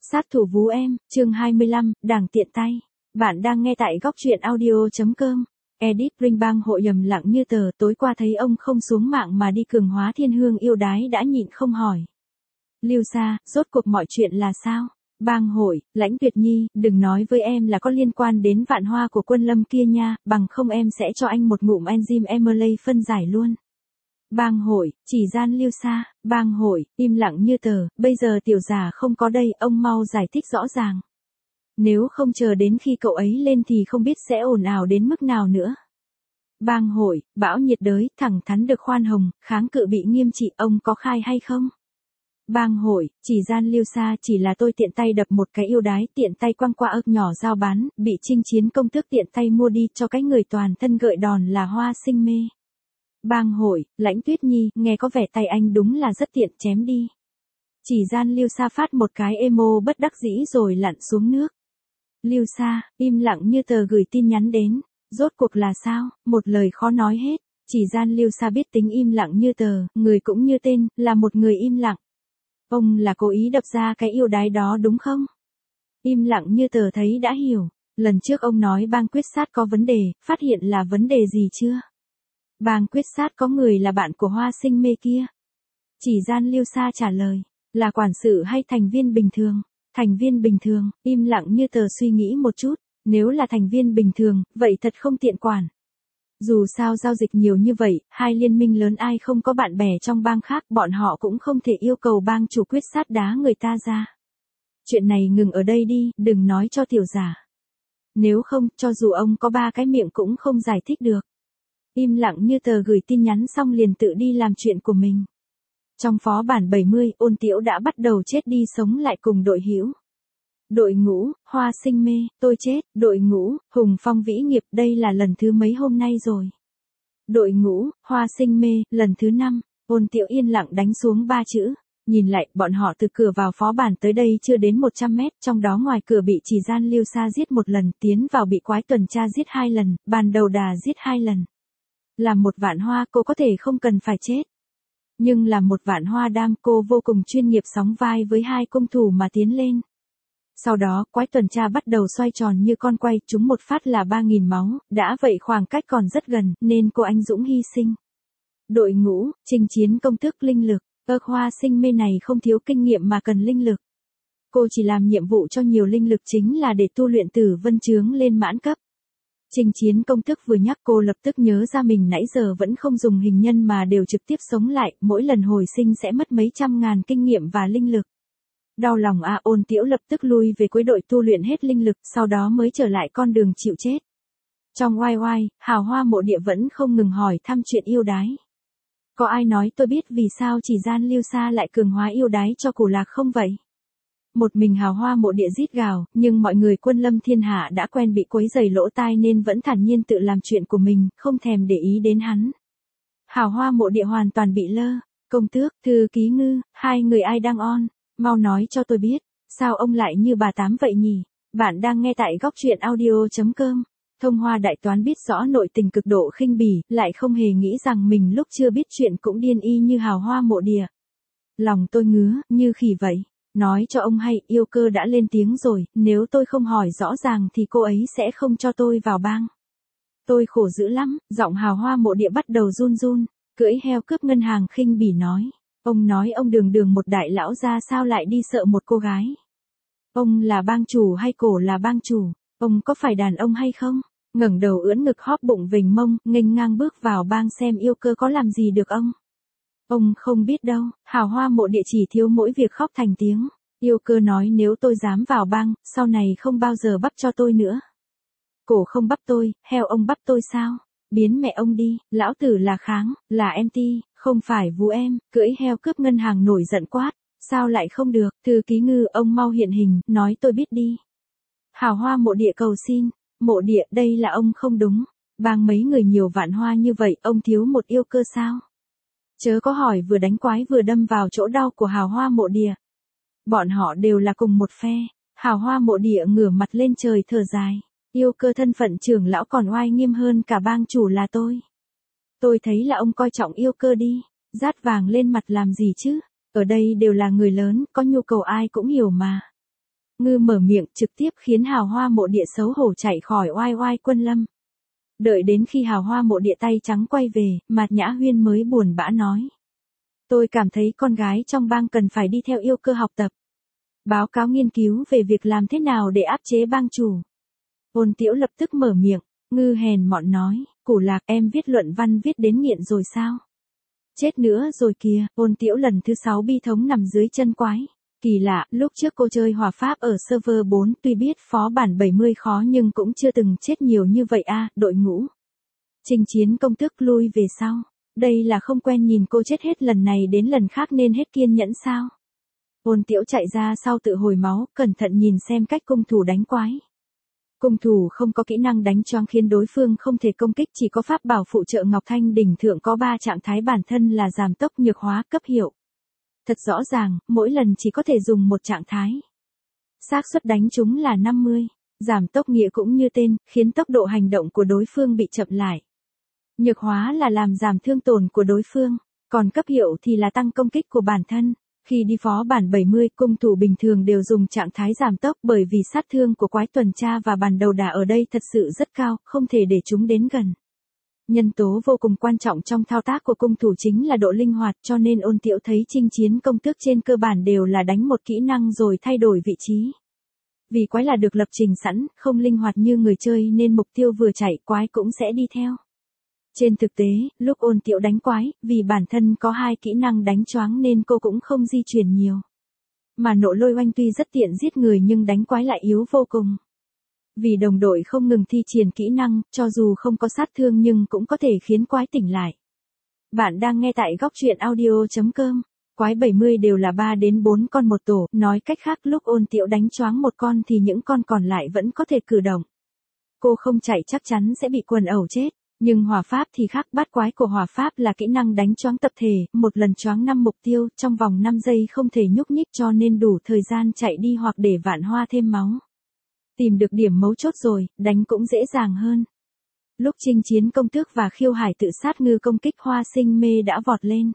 Sát thủ vú em, chương 25, đảng tiện tay. Bạn đang nghe tại góc truyện audio.com. Edit Ring Bang hội yầm lặng như tờ, tối qua thấy ông không xuống mạng mà đi cường hóa thiên hương yêu đái đã nhịn không hỏi. Lưu Sa, rốt cuộc mọi chuyện là sao? Bang hội, Lãnh Tuyệt Nhi, đừng nói với em là có liên quan đến vạn hoa của Quân Lâm kia nha, bằng không em sẽ cho anh một ngụm enzyme Emily phân giải luôn. Bang hội, chỉ gian Lưu Sa, bang hội, im lặng như tờ, bây giờ tiểu giả không có đây, ông mau giải thích rõ ràng. Nếu không chờ đến khi cậu ấy lên thì không biết sẽ ồn ào đến mức nào nữa. Bang hội, bão nhiệt đới, thẳng thắn được khoan hồng, kháng cự bị nghiêm trị, ông có khai hay không? Bang hội, chỉ gian Lưu Sa, chỉ là tôi tiện tay đập một cái yêu đái, tiện tay quăng qua ức nhỏ giao bán, bị chinh chiến công tước tiện tay mua đi cho cái người toàn thân gợi đòn là Hoa Sinh mê. Bang hội, Lãnh Tuyết Nhi, nghe có vẻ tay anh đúng là rất tiện, chém đi. Chỉ gian Lưu Sa phát một cái emo bất đắc dĩ rồi lặn xuống nước. Lưu Sa, im lặng như tờ gửi tin nhắn đến. Rốt cuộc là sao, một lời khó nói hết. Chỉ gian Lưu Sa biết tính im lặng như tờ, người cũng như tên, là một người im lặng. Ông là cố ý đập ra cái yêu đái đó đúng không? Im lặng như tờ thấy đã hiểu. Lần trước ông nói bang quyết sát có vấn đề, phát hiện là vấn đề gì chưa? Bang quyết sát có người là bạn của Hoa Sinh mê kia. Chỉ gian Lưu Sa trả lời, là quản sự hay thành viên bình thường? Thành viên bình thường, im lặng như tờ suy nghĩ một chút, nếu là thành viên bình thường, vậy thật không tiện quản. Dù sao giao dịch nhiều như vậy, hai liên minh lớn ai không có bạn bè trong bang khác, bọn họ cũng không thể yêu cầu bang chủ quyết sát đá người ta ra. Chuyện này ngừng ở đây đi, đừng nói cho tiểu giả. Nếu không, cho dù ông có ba cái miệng cũng không giải thích được. Im lặng như tờ gửi tin nhắn xong liền tự đi làm chuyện của mình. Trong phó bản 70, Ôn Tiễu đã bắt đầu chết đi sống lại cùng đội hữu. Đội ngũ, Hoa Sinh mê, tôi chết, đội ngũ, Hùng Phong vĩ nghiệp, đây là lần thứ mấy hôm nay rồi. Đội ngũ, Hoa Sinh mê, lần thứ 5, Ôn Tiễu yên lặng đánh xuống 3 chữ. Nhìn lại, bọn họ từ cửa vào phó bản tới đây chưa đến 100 mét, trong đó ngoài cửa bị chỉ gian Lưu Sa giết 1 lần, tiến vào bị quái tuần tra giết 2 lần, bàn đầu đà giết 2 lần. Làm một vạn hoa cô có thể không cần phải chết. Nhưng làm một vạn hoa đam cô vô cùng chuyên nghiệp sóng vai với 2 cung thủ mà tiến lên. Sau đó, quái tuần tra bắt đầu xoay tròn như con quay, trúng một phát là 3.000 máu, đã vậy khoảng cách còn rất gần, nên cô anh dũng hy sinh. Đội ngũ, chinh chiến công tước linh lực, Hoa Sinh mê này không thiếu kinh nghiệm mà cần linh lực. Cô chỉ làm nhiệm vụ cho nhiều linh lực chính là để tu luyện Tử Vân Chướng lên mãn cấp. Trình chiến công tước vừa nhắc cô lập tức nhớ ra mình nãy giờ vẫn không dùng hình nhân mà đều trực tiếp sống lại, mỗi lần hồi sinh sẽ mất mấy trăm ngàn kinh nghiệm và linh lực. Đau lòng Ôn Tiễu lập tức lui về cuối đội tu luyện hết linh lực, sau đó mới trở lại con đường chịu chết. Trong oai oai, Hào Hoa Mộ Địa vẫn không ngừng hỏi thăm chuyện yêu đái. Có ai nói tôi biết vì sao chỉ gian Lưu Sa lại cường hóa yêu đái cho Củ Lạc không vậy? Một mình Hào Hoa Mộ Địa rít gào, nhưng mọi người Quân Lâm thiên hạ đã quen bị quấy rầy lỗ tai nên vẫn thản nhiên tự làm chuyện của mình, không thèm để ý đến hắn. Hào Hoa Mộ Địa hoàn toàn bị lơ. Công tước, thư ký Ngư, hai người ai đang on? Mau nói cho tôi biết, sao ông lại như bà Tám vậy nhỉ? Bạn đang nghe tại góc truyện audio.com. Thông Hoa đại toán biết rõ nội tình cực độ khinh bỉ, lại không hề nghĩ rằng mình lúc chưa biết chuyện cũng điên y như Hào Hoa Mộ Địa. Lòng tôi ngứa, như khỉ vậy. Nói cho ông hay, yêu cơ đã lên tiếng rồi, nếu tôi không hỏi rõ ràng thì cô ấy sẽ không cho tôi vào bang. Tôi khổ dữ lắm, giọng Hào Hoa Mộ Địa bắt đầu run run, cưỡi heo cướp ngân hàng khinh bỉ nói. Ông nói ông đường một đại lão ra sao lại đi sợ một cô gái. Ông là bang chủ hay cổ là bang chủ, ông có phải đàn ông hay không? Ngẩng đầu ưỡn ngực hóp bụng vểnh mông, nghênh ngang bước vào bang xem yêu cơ có làm gì được ông. Ông không biết đâu, Hào Hoa Mộ Địa chỉ thiếu mỗi việc khóc thành tiếng. Yêu cơ nói nếu tôi dám vào bang, sau này không bao giờ bắp cho tôi nữa. Cổ không bắp tôi, heo ông bắp tôi sao? Biến mẹ ông đi, lão tử là Kháng, là em Ti, không phải vú em, cưỡi heo cướp ngân hàng nổi giận quát. Sao lại không được, thư ký Ngư ông mau hiện hình, nói tôi biết đi. Hào Hoa Mộ Địa cầu xin, Mộ Địa đây là ông không đúng. Bang mấy người nhiều vạn hoa như vậy, ông thiếu một yêu cơ sao? Chớ có hỏi vừa đánh quái vừa đâm vào chỗ đau của Hào Hoa Mộ Địa. Bọn họ đều là cùng một phe. Hào Hoa Mộ Địa ngửa mặt lên trời thở dài. Yêu cơ thân phận trưởng lão còn oai nghiêm hơn cả bang chủ là tôi. Tôi thấy là ông coi trọng yêu cơ đi. Dát vàng lên mặt làm gì chứ? Ở đây đều là người lớn, có nhu cầu ai cũng hiểu mà. Ngư mở miệng trực tiếp khiến Hào Hoa Mộ Địa xấu hổ chạy khỏi oai oai quân lâm. Đợi đến khi Hào Hoa Mộ Địa tay trắng quay về, Mạt Nhã Huyên mới buồn bã nói. Tôi cảm thấy con gái trong bang cần phải đi theo yêu cơ học tập. Báo cáo nghiên cứu về việc làm thế nào để áp chế bang chủ. Ôn Tiễu lập tức mở miệng, Ngư hèn mọn nói, Củ Lạc em viết luận văn viết đến nghiện rồi sao? Chết nữa rồi kìa, Ôn Tiễu lần thứ 6 bi thống nằm dưới chân quái. Kỳ lạ, lúc trước cô chơi hòa pháp ở server 4 tuy biết phó bản 70 khó nhưng cũng chưa từng chết nhiều như vậy a. Đội ngũ. Chinh Chiến công tước lui về sau. Đây là không quen nhìn cô chết hết lần này đến lần khác nên hết kiên nhẫn sao? Ôn Tiễu chạy ra sau tự hồi máu, cẩn thận nhìn xem cách cung thủ đánh quái. Cung thủ không có kỹ năng đánh choáng khiến đối phương không thể công kích, chỉ có pháp bảo phụ trợ Ngọc Thanh đỉnh thượng có 3 trạng thái bản thân là giảm tốc, nhược hóa, cấp hiệu. Thật rõ ràng, mỗi lần chỉ có thể dùng một trạng thái. Xác suất đánh chúng là 50. Giảm tốc nghĩa cũng như tên, khiến tốc độ hành động của đối phương bị chậm lại. Nhược hóa là làm giảm thương tổn của đối phương, còn cấp hiệu thì là tăng công kích của bản thân. Khi đi phó bản 70, cung thủ bình thường đều dùng trạng thái giảm tốc bởi vì sát thương của quái tuần tra và bản đầu đà ở đây thật sự rất cao, không thể để chúng đến gần. Nhân tố vô cùng quan trọng trong thao tác của cung thủ chính là độ linh hoạt, cho nên Ôn Tiễu thấy Chinh Chiến công tước trên cơ bản đều là đánh một kỹ năng rồi thay đổi vị trí. Vì quái là được lập trình sẵn, không linh hoạt như người chơi nên mục tiêu vừa chạy quái cũng sẽ đi theo. Trên thực tế, lúc Ôn Tiễu đánh quái, vì bản thân có 2 kỹ năng đánh choáng nên cô cũng không di chuyển nhiều. Mà nộ lôi oanh tuy rất tiện giết người nhưng đánh quái lại yếu vô cùng. Vì đồng đội không ngừng thi triển kỹ năng, cho dù không có sát thương nhưng cũng có thể khiến quái tỉnh lại. Bạn đang nghe tại góc truyện audio.com. Quái 70 đều là 3 đến 4 con một tổ, nói cách khác lúc Ôn Tiễu đánh choáng một con thì những con còn lại vẫn có thể cử động. Cô không chạy chắc chắn sẽ bị quần ẩu chết. Nhưng hỏa pháp thì khác, bát quái của hỏa pháp là kỹ năng đánh choáng tập thể, một lần choáng 5 mục tiêu, trong vòng 5 giây không thể nhúc nhích cho nên đủ thời gian chạy đi hoặc để vạn hoa thêm máu. Tìm được điểm mấu chốt rồi, đánh cũng dễ dàng hơn. Lúc Chinh Chiến công tước và Khiêu Hải tự sát ngư công kích Hoa Sinh Mê đã vọt lên.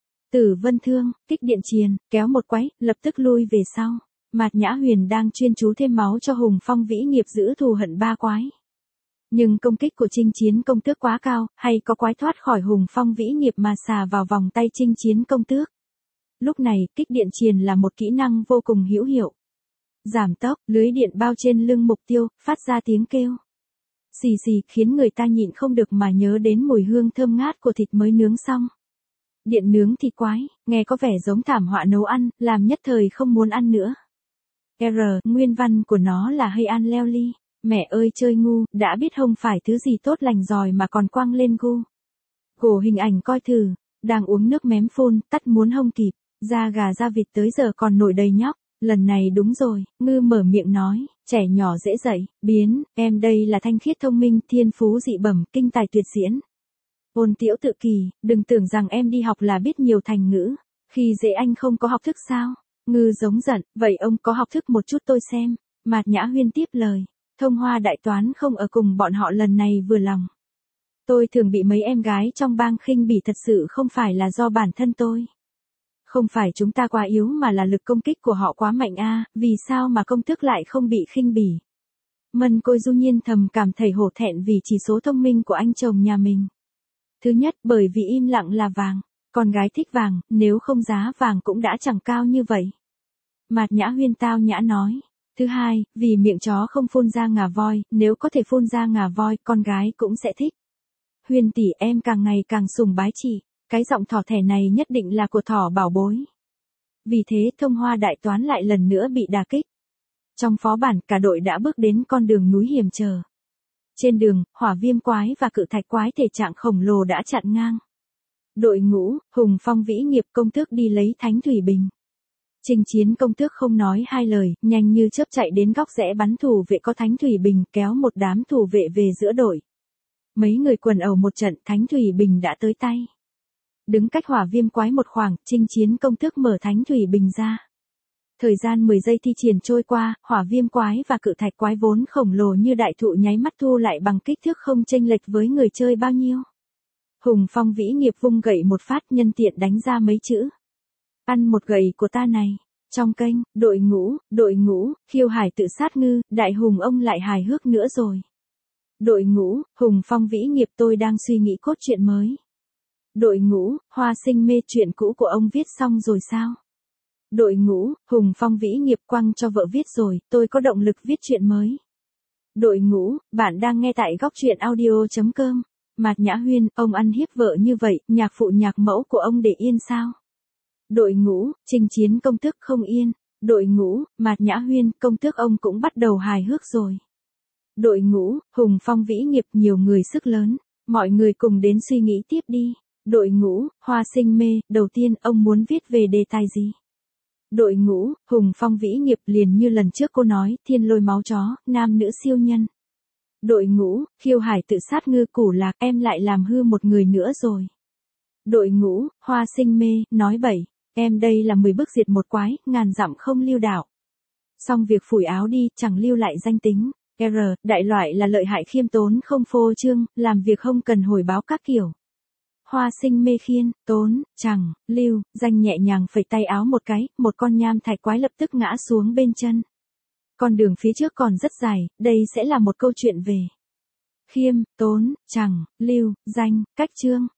Tử Vân Thương, kích điện triền, kéo một quái, lập tức lui về sau. Mạt Nhã Huyền đang chuyên chú thêm máu cho Hùng Phong Vĩ Nghiệp giữ thù hận 3 quái. Nhưng công kích của Chinh Chiến công tước quá cao, hay có quái thoát khỏi Hùng Phong Vĩ Nghiệp mà xà vào vòng tay Chinh Chiến công tước. Lúc này, kích điện triền là một kỹ năng vô cùng hữu hiệu. Giảm tốc, lưới điện bao trên lưng mục tiêu, phát ra tiếng kêu. Xì xì khiến người ta nhịn không được mà nhớ đến mùi hương thơm ngát của thịt mới nướng xong. Điện nướng thịt quái, nghe có vẻ giống thảm họa nấu ăn, làm nhất thời không muốn ăn nữa. Nguyên văn của nó là Hay An Leo Ly. Mẹ ơi chơi ngu, đã biết không phải thứ gì tốt lành rồi mà còn quăng lên gu. Gồ hình ảnh coi thử, đang uống nước mém phun, tắt muốn không kịp, da gà da vịt tới giờ còn nổi đầy nhóc. Lần này đúng rồi, Ngư mở miệng nói, trẻ nhỏ dễ dạy, biến, em đây là thanh khiết thông minh, thiên phú dị bẩm, kinh tài tuyệt diễn. Ôn Tiễu tự kỳ, đừng tưởng rằng em đi học là biết nhiều thành ngữ, khi dễ anh không có học thức sao? Ngư giống giận, vậy ông có học thức một chút tôi xem. Mạt Nhã Huyên tiếp lời, Thông Hoa đại toán không ở cùng bọn họ lần này vừa lòng. Tôi thường bị mấy em gái trong bang khinh bỉ, thật sự không phải là do bản thân tôi. Không phải chúng ta quá yếu mà là lực công kích của họ quá mạnh a, vì sao mà công tước lại không bị khinh bỉ. Mân Côi Du Nhiên thầm cảm thấy hổ thẹn vì chỉ số thông minh của anh chồng nhà mình. Thứ nhất, bởi vì im lặng là vàng, con gái thích vàng, nếu không giá vàng cũng đã chẳng cao như vậy. Mạt Nhã Huyên tao nhã nói. Thứ hai, vì miệng chó không phun ra ngà voi, nếu có thể phun ra ngà voi, con gái cũng sẽ thích. Huyên tỷ em càng ngày càng sùng bái chị, cái giọng thỏ thẻ này nhất định là của thỏ bảo bối. Vì thế Thông Hoa đại toán lại lần nữa bị đả kích. Trong phó bản, cả đội đã bước đến con đường núi hiểm trở. Trên đường, hỏa viêm quái và cự thạch quái thể trạng khổng lồ đã chặn ngang. Đội ngũ, Hùng Phong Vĩ Nghiệp công tước đi lấy Thánh Thủy Bình. Chinh Chiến công tước không nói hai lời, nhanh như chớp chạy đến góc rẽ bắn thủ vệ có Thánh Thủy Bình, kéo một đám thủ vệ về giữa đội. Mấy người quần ẩu một trận, Thánh Thủy Bình đã tới tay. Đứng cách hỏa viêm quái một khoảng, Chinh Chiến công tước mở Thánh Thủy Bình ra. Thời gian 10 giây thi triển trôi qua, hỏa viêm quái và cự thạch quái vốn khổng lồ như đại thụ nháy mắt thu lại bằng kích thước không chênh lệch với người chơi bao nhiêu. Hùng Phong Vĩ Nghiệp vung gậy một phát, nhân tiện đánh ra mấy chữ. Ăn một gậy của ta này. Trong kênh, đội ngũ, khiêu hải tự sát ngư, đại hùng ông lại hài hước nữa rồi. Đội ngũ, Hùng Phong vĩ nghiệp tôi đang suy nghĩ cốt truyện mới. Đội ngũ, Hoa Sinh mê chuyện cũ của ông viết xong rồi sao? Đội ngũ, Hùng Phong vĩ nghiệp quăng cho vợ viết rồi, tôi có động lực viết chuyện mới. Đội ngũ, bạn đang nghe tại góc truyện audio.com. Mạt Nhã Huyên, ông ăn hiếp vợ như vậy, nhạc phụ nhạc mẫu của ông để yên sao? Đội ngũ, Chinh Chiến công tước không yên. Đội ngũ, Mạt Nhã Huyên, công tước ông cũng bắt đầu hài hước rồi. Đội ngũ, Hùng Phong vĩ nghiệp nhiều người sức lớn. Mọi người cùng đến suy nghĩ tiếp đi. Đội ngũ, Hoa Sinh mê, đầu tiên ông muốn viết về đề tài gì? Đội ngũ, Hùng Phong vĩ nghiệp liền như lần trước cô nói, thiên lôi máu chó, nam nữ siêu nhân. Đội ngũ, khiêu hải tự sát ngư củ lạc, em lại làm hư một người nữa rồi. Đội ngũ, Hoa Sinh mê, nói bậy, em đây là 10 bước diệt một quái, ngàn dặm không lưu đạo. Xong việc phủi áo đi, chẳng lưu lại danh tính. R, đại loại là lợi hại khiêm tốn không phô trương, làm việc không cần hồi báo các kiểu. Hoa Sinh mê khiên, tốn, chẳng, lưu, danh nhẹ nhàng phẩy tay áo một cái, một con nham thạch quái lập tức ngã xuống bên chân. Con đường phía trước còn rất dài, đây sẽ là một câu chuyện về khiêm, tốn, chẳng, lưu, danh, cách chương.